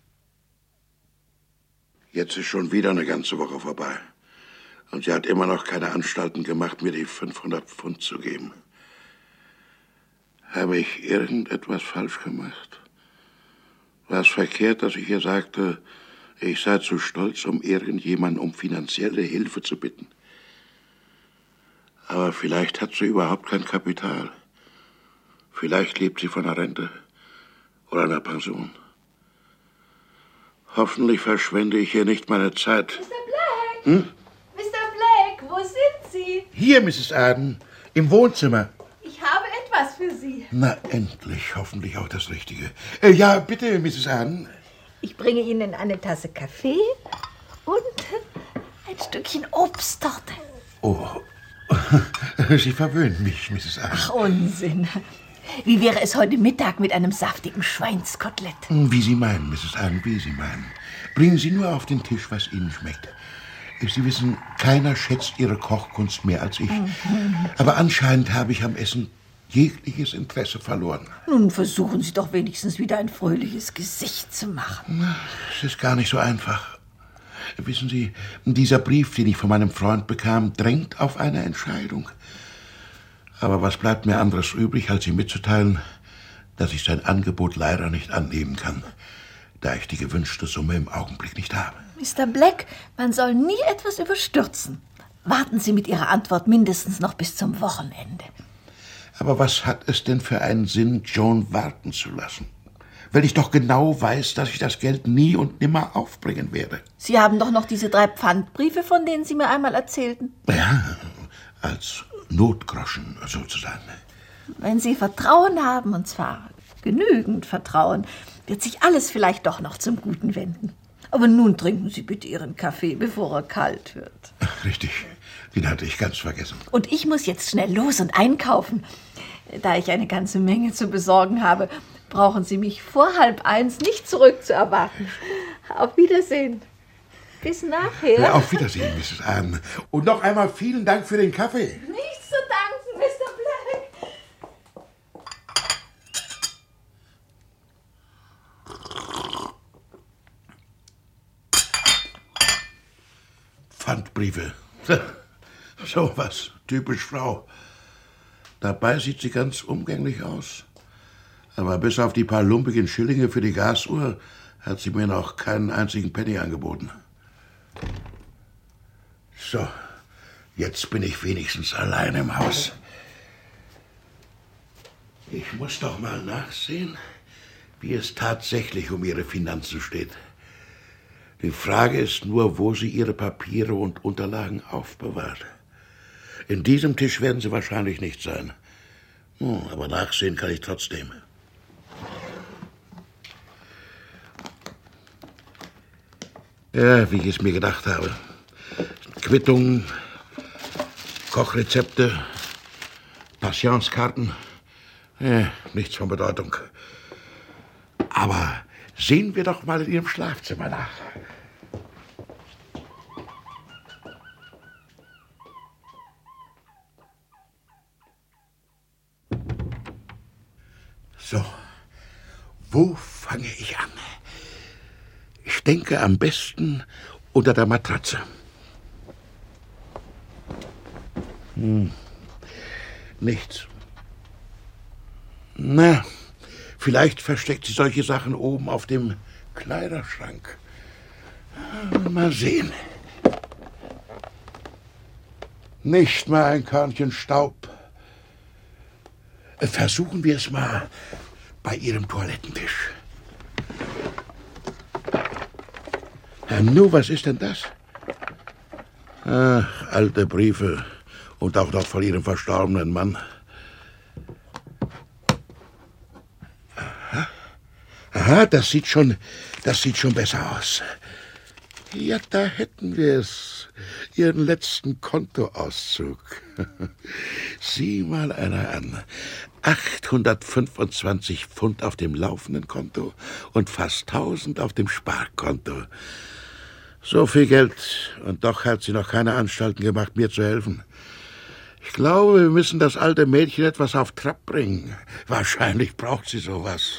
Jetzt ist schon wieder eine ganze Woche vorbei. Und sie hat immer noch keine Anstalten gemacht, mir die fünfhundert Pfund zu geben. Habe ich irgendetwas falsch gemacht? War es verkehrt, dass ich ihr sagte, ich sei zu stolz, um irgendjemanden um finanzielle Hilfe zu bitten? Aber vielleicht hat sie überhaupt kein Kapital. Vielleicht lebt sie von einer Rente oder einer Pension. Hoffentlich verschwende ich hier nicht meine Zeit. Mister Black! Hm? Mister Black, wo sind Sie? Hier, Misses Arden, im Wohnzimmer. Ich habe etwas für Sie. Na, endlich, hoffentlich auch das Richtige. Äh, ja, bitte, Misses Arden. Ich bringe Ihnen eine Tasse Kaffee und ein Stückchen Obsttorte. Oh, Sie verwöhnen mich, Misses Arden. Ach, Unsinn. Wie wäre es heute Mittag mit einem saftigen Schweinskotelett? Wie Sie meinen, Misses Arden, wie Sie meinen. Bringen Sie nur auf den Tisch, was Ihnen schmeckt. Sie wissen, keiner schätzt Ihre Kochkunst mehr als ich. Mhm. Aber anscheinend habe ich am Essen jegliches Interesse verloren. Nun versuchen Sie doch wenigstens wieder ein fröhliches Gesicht zu machen. Es ist gar nicht so einfach. Wissen Sie, dieser Brief, den ich von meinem Freund bekam, drängt auf eine Entscheidung. Aber was bleibt mir anderes übrig, als ihm mitzuteilen, dass ich sein Angebot leider nicht annehmen kann, da ich die gewünschte Summe im Augenblick nicht habe. Mister Black, man soll nie etwas überstürzen. Warten Sie mit Ihrer Antwort mindestens noch bis zum Wochenende. Aber was hat es denn für einen Sinn, Joan warten zu lassen? Weil ich doch genau weiß, dass ich das Geld nie und nimmer aufbringen werde. Sie haben doch noch diese drei Pfandbriefe, von denen Sie mir einmal erzählten. Ja, als Notgroschen sozusagen. Wenn Sie Vertrauen haben, und zwar genügend Vertrauen, wird sich alles vielleicht doch noch zum Guten wenden. Aber nun trinken Sie bitte Ihren Kaffee, bevor er kalt wird. Ach, richtig, den hatte ich ganz vergessen. Und ich muss jetzt schnell los und einkaufen. Da ich eine ganze Menge zu besorgen habe, brauchen Sie mich vor halb eins nicht zurückzuerwarten. Auf Wiedersehen. Bis nachher. Ja, auf Wiedersehen, Misses Ann. Und noch einmal vielen Dank für den Kaffee. Nichts zu danken, Mister Black. Pfandbriefe. So was, typisch Frau. Dabei sieht sie ganz umgänglich aus. Aber bis auf die paar lumpigen Schillinge für die Gasuhr hat sie mir noch keinen einzigen Penny angeboten. So, jetzt bin ich wenigstens allein im Haus. Ich muss doch mal nachsehen, wie es tatsächlich um ihre Finanzen steht. Die Frage ist nur, wo sie ihre Papiere und Unterlagen aufbewahrt. In diesem Tisch werden sie wahrscheinlich nicht sein. Hm, aber nachsehen kann ich trotzdem. Ja, wie ich es mir gedacht habe. Quittungen, Kochrezepte, Passionskarten. Ja, nichts von Bedeutung. Aber sehen wir doch mal in Ihrem Schlafzimmer nach. So, wo fange ich an? Ich denke am besten unter der Matratze. Hm, nichts. Na, vielleicht versteckt sie solche Sachen oben auf dem Kleiderschrank. Mal sehen. Nicht mal ein Körnchen Staub. Versuchen wir es mal bei Ihrem Toilettentisch. Ja, nun, was ist denn das? Ach, alte Briefe und auch noch von Ihrem verstorbenen Mann. Aha, Aha das sieht schon, das sieht schon besser aus. Ja, da hätten wir es. Ihren letzten Kontoauszug. Sieh mal einer an. achthundertfünfundzwanzig Pfund auf dem laufenden Konto und fast tausend auf dem Sparkonto. So viel Geld. Und doch hat sie noch keine Anstalten gemacht, mir zu helfen. Ich glaube, wir müssen das alte Mädchen etwas auf Trab bringen. Wahrscheinlich braucht sie sowas.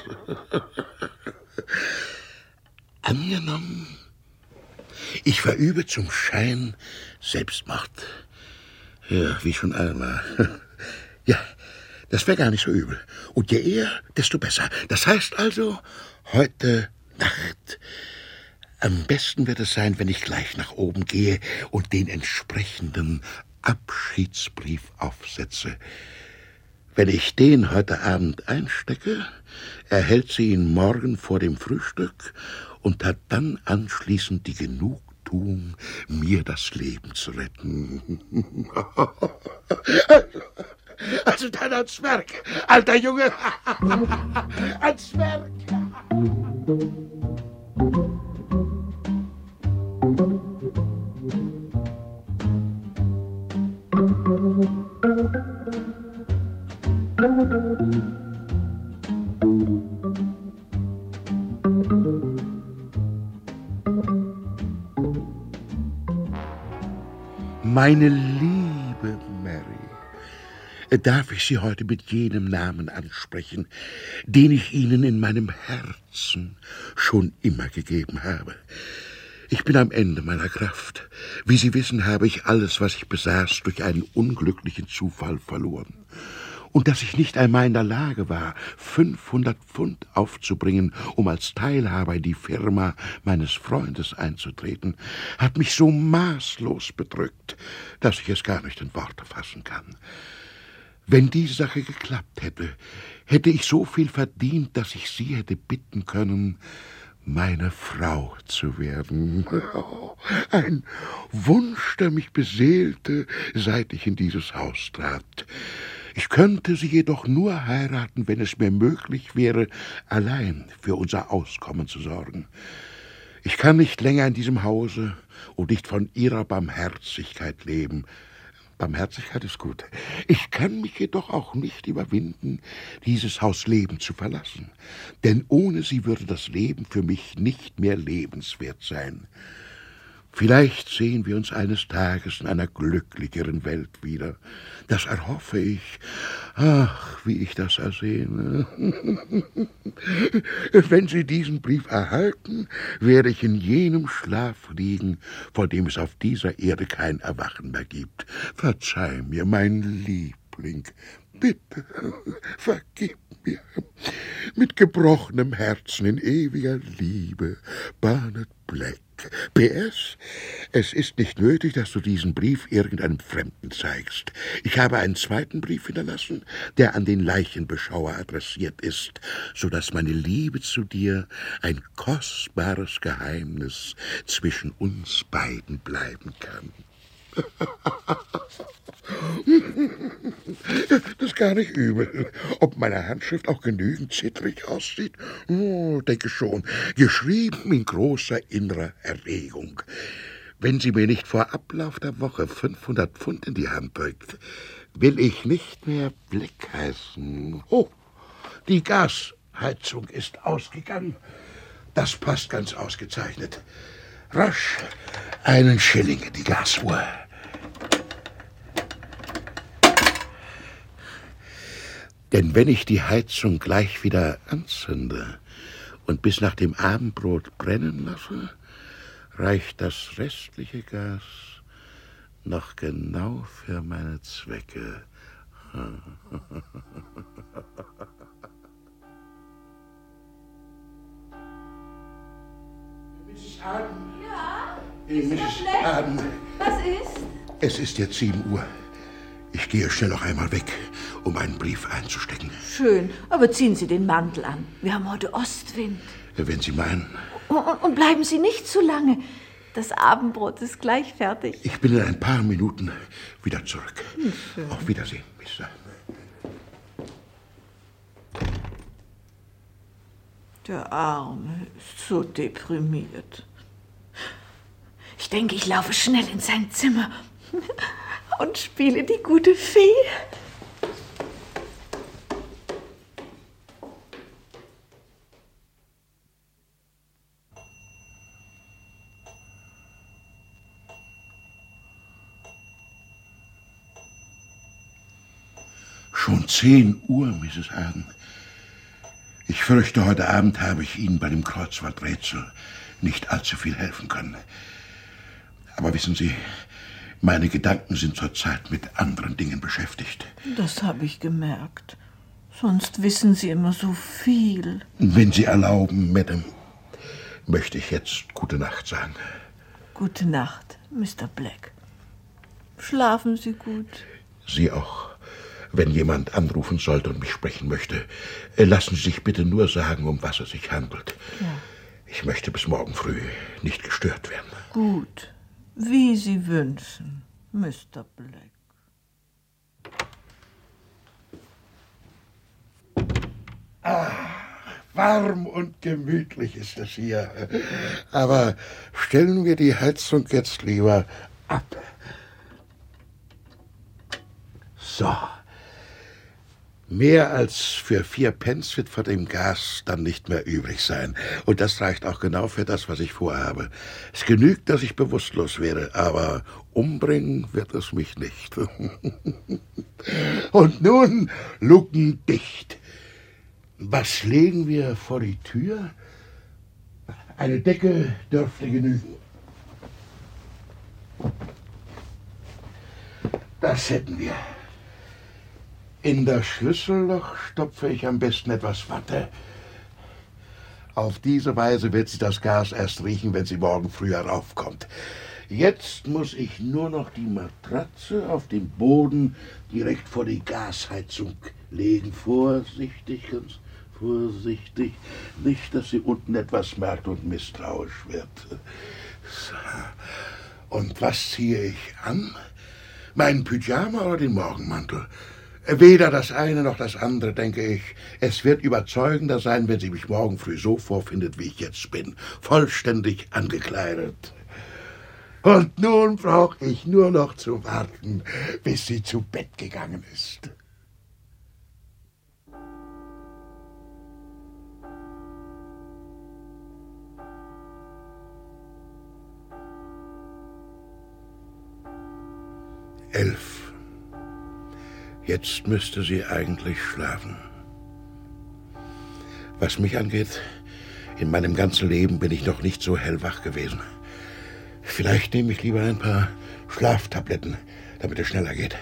Angenommen, ich verübe zum Schein Selbstmord. Ja, wie schon einmal. Ja, das wäre gar nicht so übel. Und je eher, desto besser. Das heißt also, heute Nacht. Am besten wird es sein, wenn ich gleich nach oben gehe und den entsprechenden Abschiedsbrief aufsetze. Wenn ich den heute Abend einstecke, erhält sie ihn morgen vor dem Frühstück und hat dann anschließend die Genugtuung, mir das Leben zu retten. Also dann ans Werk, alter Junge, ans Werk. Meine liebe Mary, darf ich Sie heute mit jenem Namen ansprechen, den ich Ihnen in meinem Herzen schon immer gegeben habe. Ich bin am Ende meiner Kraft. Wie Sie wissen, habe ich alles, was ich besaß, durch einen unglücklichen Zufall verloren. Und dass ich nicht einmal in der Lage war, fünfhundert Pfund aufzubringen, um als Teilhaber in die Firma meines Freundes einzutreten, hat mich so maßlos bedrückt, dass ich es gar nicht in Worte fassen kann. Wenn die Sache geklappt hätte, hätte ich so viel verdient, dass ich Sie hätte bitten können, meine Frau zu werden. Ein Wunsch, der mich beseelte, seit ich in dieses Haus trat. Ich könnte sie jedoch nur heiraten, wenn es mir möglich wäre, allein für unser Auskommen zu sorgen. Ich kann nicht länger in diesem Hause und nicht von ihrer Barmherzigkeit leben. Barmherzigkeit ist gut. Ich kann mich jedoch auch nicht überwinden, dieses Haus Leben zu verlassen. Denn ohne sie würde das Leben für mich nicht mehr lebenswert sein. Vielleicht sehen wir uns eines Tages in einer glücklicheren Welt wieder. Das erhoffe ich. Ach, wie ich das ersehne. Wenn Sie diesen Brief erhalten, werde ich in jenem Schlaf liegen, vor dem es auf dieser Erde kein Erwachen mehr gibt. Verzeih mir, mein Liebling. Bitte, vergib mir. Mit gebrochenem Herzen in ewiger Liebe, Barnett Black. P S. Es ist nicht nötig, dass du diesen Brief irgendeinem Fremden zeigst. Ich habe einen zweiten Brief hinterlassen, der an den Leichenbeschauer adressiert ist, so dass meine Liebe zu dir ein kostbares Geheimnis zwischen uns beiden bleiben kann. Das ist gar nicht übel. Ob meine Handschrift auch genügend zittrig aussieht? Oh, denke schon. Geschrieben in großer innerer Erregung. Wenn sie mir nicht vor Ablauf der Woche fünfhundert Pfund in die Hand drückt, will ich nicht mehr Black heißen. Oh, die Gasheizung ist ausgegangen. Das passt ganz ausgezeichnet. Rasch einen Schilling in die Gasuhr. Denn wenn ich die Heizung gleich wieder anzünde und bis nach dem Abendbrot brennen lasse, reicht das restliche Gas noch genau für meine Zwecke. Misses Arden. Ja? Misses Arden. Was ist? Es ist jetzt sieben Uhr. Ich gehe schnell noch einmal weg, um einen Brief einzustecken. Schön, aber ziehen Sie den Mantel an. Wir haben heute Ostwind. Wenn Sie meinen. Und, und bleiben Sie nicht zu lange. Das Abendbrot ist gleich fertig. Ich bin in ein paar Minuten wieder zurück. Schön. Auf Wiedersehen, Mister. Der Arme ist so deprimiert. Ich denke, ich laufe schnell in sein Zimmer und spiele die gute Fee. Schon zehn Uhr, Misses Arden. Ich fürchte, heute Abend habe ich Ihnen bei dem Kreuzworträtsel nicht allzu viel helfen können. Aber wissen Sie, meine Gedanken sind zurzeit mit anderen Dingen beschäftigt. Das habe ich gemerkt. Sonst wissen Sie immer so viel. Wenn Sie erlauben, Madame, möchte ich jetzt gute Nacht sagen. Gute Nacht, Mister Black. Schlafen Sie gut. Sie auch. Wenn jemand anrufen sollte und mich sprechen möchte, lassen Sie sich bitte nur sagen, um was es sich handelt. Ja. Ich möchte bis morgen früh nicht gestört werden. Gut, wie Sie wünschen, Mister Black. Ah, warm und gemütlich ist es hier. Aber stellen wir die Heizung jetzt lieber ab. So. Mehr als für vier Pence wird von dem Gas dann nicht mehr übrig sein. Und das reicht auch genau für das, was ich vorhabe. Es genügt, dass ich bewusstlos wäre, aber umbringen wird es mich nicht. Und nun Luken dicht. Was legen wir vor die Tür? Eine Decke dürfte genügen. Das hätten wir. In das Schlüsselloch stopfe ich am besten etwas Watte. Auf diese Weise wird sie das Gas erst riechen, wenn sie morgen früh heraufkommt. Jetzt muss ich nur noch die Matratze auf den Boden direkt vor die Gasheizung legen. Vorsichtig, ganz vorsichtig. Nicht, dass sie unten etwas merkt und misstrauisch wird. So. Und was ziehe ich an? Meinen Pyjama oder den Morgenmantel? Weder das eine noch das andere, denke ich. Es wird überzeugender sein, wenn sie mich morgen früh so vorfindet, wie ich jetzt bin. Vollständig angekleidet. Und nun brauche ich nur noch zu warten, bis sie zu Bett gegangen ist. Elf. Jetzt müsste sie eigentlich schlafen. Was mich angeht, in meinem ganzen Leben bin ich noch nicht so hellwach gewesen. Vielleicht nehme ich lieber ein paar Schlaftabletten, damit es schneller geht.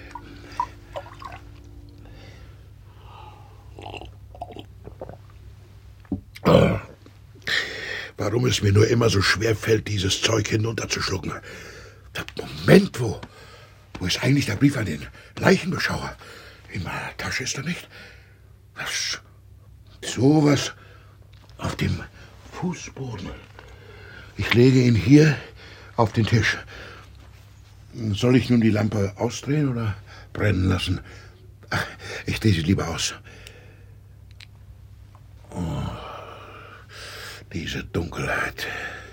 Oh. Warum es mir nur immer so schwer fällt, dieses Zeug hinunterzuschlucken. Moment, wo? Wo ist eigentlich der Brief an den Leichenbeschauer? In meiner Tasche ist er nicht. Was? Sowas auf dem Fußboden. Ich lege ihn hier auf den Tisch. Soll ich nun die Lampe ausdrehen oder brennen lassen? Ach, ich drehe sie lieber aus. Oh, diese Dunkelheit.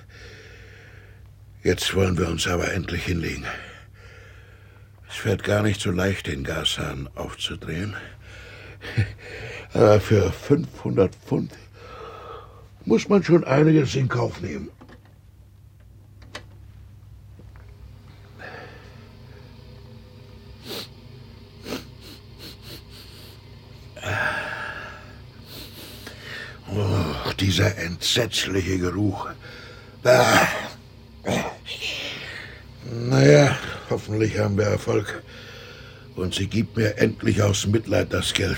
Jetzt wollen wir uns aber endlich hinlegen. Es fällt gar nicht so leicht, den Gashahn aufzudrehen. Aber für fünfhundert Pfund muss man schon einiges in Kauf nehmen. Oh, dieser entsetzliche Geruch. Ah. Naja, hoffentlich haben wir Erfolg. Und sie gibt mir endlich aus Mitleid das Geld.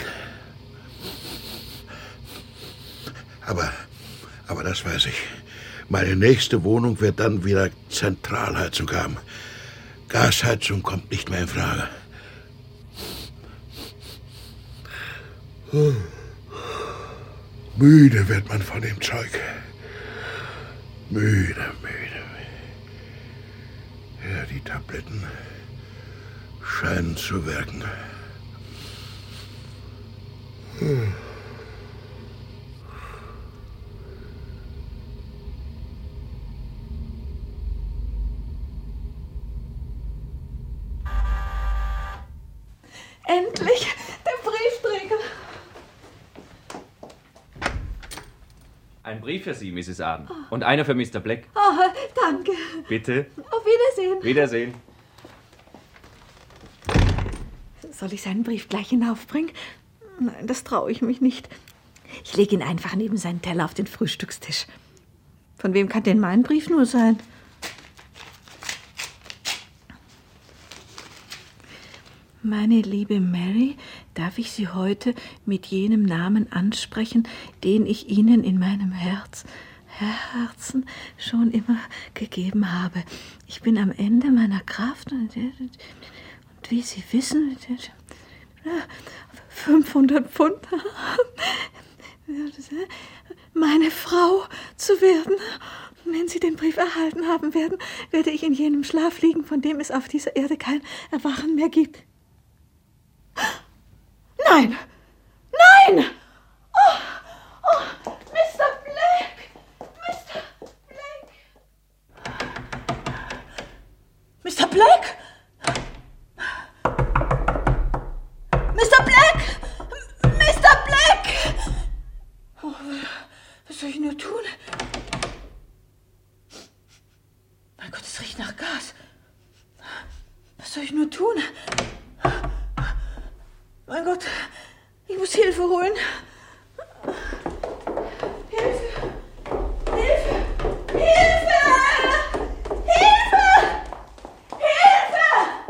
Aber, aber das weiß ich. Meine nächste Wohnung wird dann wieder Zentralheizung haben. Gasheizung kommt nicht mehr in Frage. Hm. Müde wird man von dem Zeug. Müde, müde. Ja, die Tabletten scheinen zu wirken. Hm. Endlich, der Briefträger. Ein Brief für Sie, Misses Arden. Und einer für Mister Black. Oh, danke. Bitte. Auf Wiedersehen. Wiedersehen. Soll ich seinen Brief gleich hinaufbringen? Nein, das traue ich mich nicht. Ich lege ihn einfach neben seinen Teller auf den Frühstückstisch. Von wem kann denn mein Brief nur sein? Meine liebe Mary, darf ich Sie heute mit jenem Namen ansprechen, den ich Ihnen in meinem Herz, Herzen schon immer gegeben habe. Ich bin am Ende meiner Kraft und, und wie Sie wissen, fünfhundert Pfund, meine Frau zu werden. Wenn Sie den Brief erhalten haben werden, werde ich in jenem Schlaf liegen, von dem es auf dieser Erde kein Erwachen mehr gibt. Nein! Nein! Oh, oh, Mister Black! Mister Black! Mister Black! Mister Black! Mister Black! Oh, was soll ich nur tun? Mein Gott, es riecht nach Gas. Was soll ich nur tun? Mein Gott, ich muss Hilfe holen. Hilfe! Hilfe! Hilfe! Hilfe! Hilfe!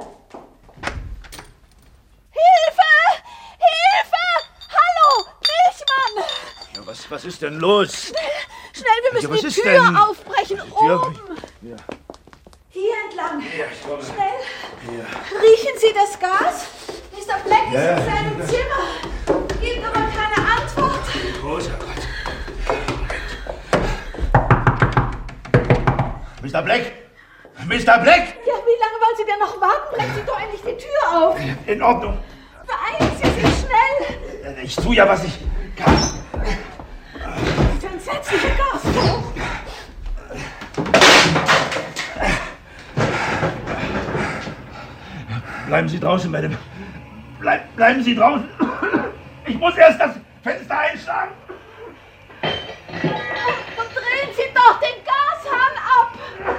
Hilfe! Hilfe! Hallo, Milchmann! Ja, was, was ist denn los? Schnell, schnell, wir müssen Ja, was die ist Tür denn? aufbrechen. Tür? Oben. Ja. Hier entlang. Ja, ich komme. Schnell. Ja. Riechen Sie das Gas? Mister Black ist Ja. in seinem Zimmer. Gibt aber keine Antwort. Großer Gott. Mister Black! Mister Black! Ja, wie lange wollen Sie denn noch warten? Brechen Sie doch endlich die Tür auf. In Ordnung. Beeilen Sie sich schnell. Ich tue ja, was ich kann. Dieser entsetzliche Gasgeruch. Bleiben Sie draußen, Madame. Bleib, bleiben Sie draußen. Ich muss erst das Fenster einschlagen. Und drehen Sie doch den Gashahn ab.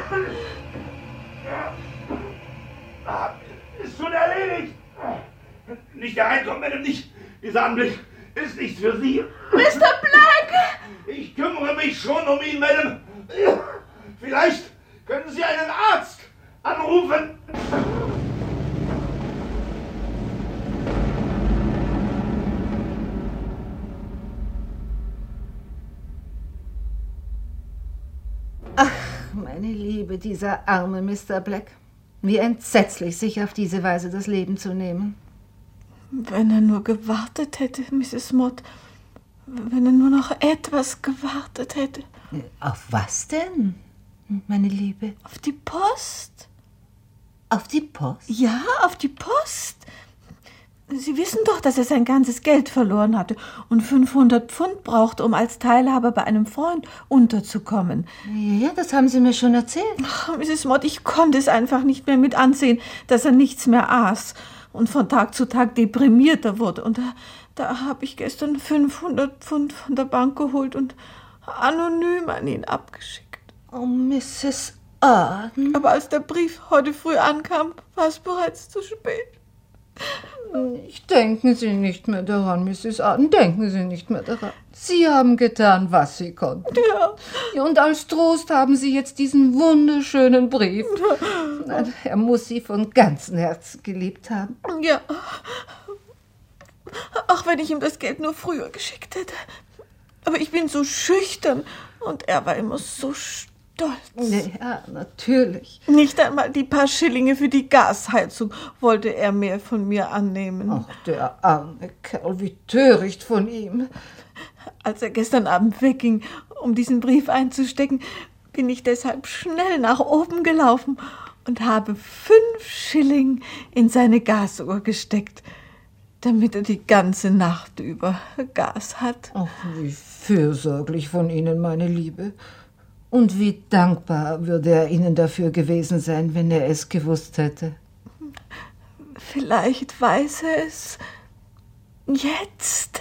Ah, ist schon erledigt. Nicht hereinkommen, Madame, nicht. Dieser Anblick ist nichts für Sie. Mister Black! Ich kümmere mich schon um ihn, Madame. Vielleicht können Sie einen Arzt anrufen. Ach, meine Liebe, dieser arme Mister Black. Wie entsetzlich, sich auf diese Weise das Leben zu nehmen. Wenn er nur gewartet hätte, Misses Mott. Wenn er nur noch etwas gewartet hätte. Auf was denn, meine Liebe? Auf die Post. Auf die Post? Ja, auf die Post. Sie wissen doch, dass er sein ganzes Geld verloren hatte und fünfhundert Pfund brauchte, um als Teilhaber bei einem Freund unterzukommen. Ja, das haben Sie mir schon erzählt. Ach, Misses Mott, ich konnte es einfach nicht mehr mit ansehen, dass er nichts mehr aß und von Tag zu Tag deprimierter wurde. Und da, da habe ich gestern fünfhundert Pfund von der Bank geholt und anonym an ihn abgeschickt. Oh, Misses Arden. Aber als der Brief heute früh ankam, war es bereits zu spät. Denken Sie nicht mehr daran, Misses Arden, denken Sie nicht mehr daran. Sie haben getan, was Sie konnten. Ja. Und als Trost haben Sie jetzt diesen wunderschönen Brief. Er muss Sie von ganzem Herzen geliebt haben. Ja. Ach, wenn ich ihm das Geld nur früher geschickt hätte. Aber ich bin so schüchtern und er war immer so stolz. Ja, natürlich. Nicht einmal die paar Schillinge für die Gasheizung wollte er mehr von mir annehmen. Ach, der arme Kerl, wie töricht von ihm. Als er gestern Abend wegging, um diesen Brief einzustecken, bin ich deshalb schnell nach oben gelaufen und habe fünf Schilling in seine Gasuhr gesteckt, damit er die ganze Nacht über Gas hat. Ach, wie fürsorglich von Ihnen, meine Liebe. Und wie dankbar würde er Ihnen dafür gewesen sein, wenn er es gewusst hätte. Vielleicht weiß er es jetzt.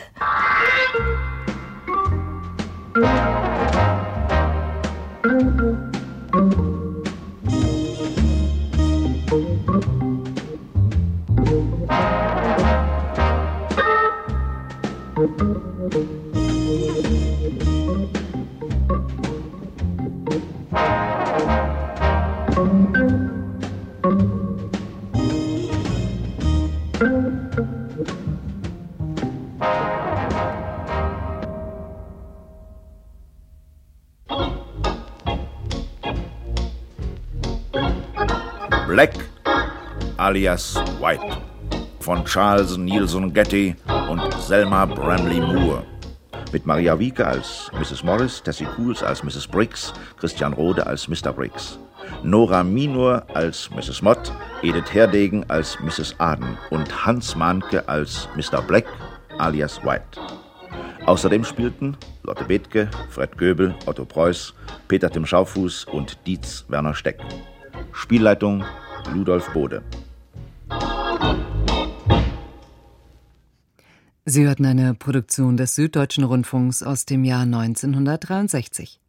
Black alias White von Charles Neilson Getty und Selma Bramley Moore. Mit Maria Wieke als Misses Morris, Tessie Cools als Misses Briggs, Christian Rode als Mister Briggs, Nora Minor als Misses Mott, Edith Herdegen als Misses Arden und Hans Mahnke als Mister Black alias White. Außerdem spielten Lotte Bethke, Fred Göbel, Otto Preuß, Peter Tim Schaufuß und Dietz Werner Steck. Spielleitung Ludolf Bode. Sie hörten eine Produktion des Süddeutschen Rundfunks aus dem Jahr neunzehnhundertdreiundsechzig.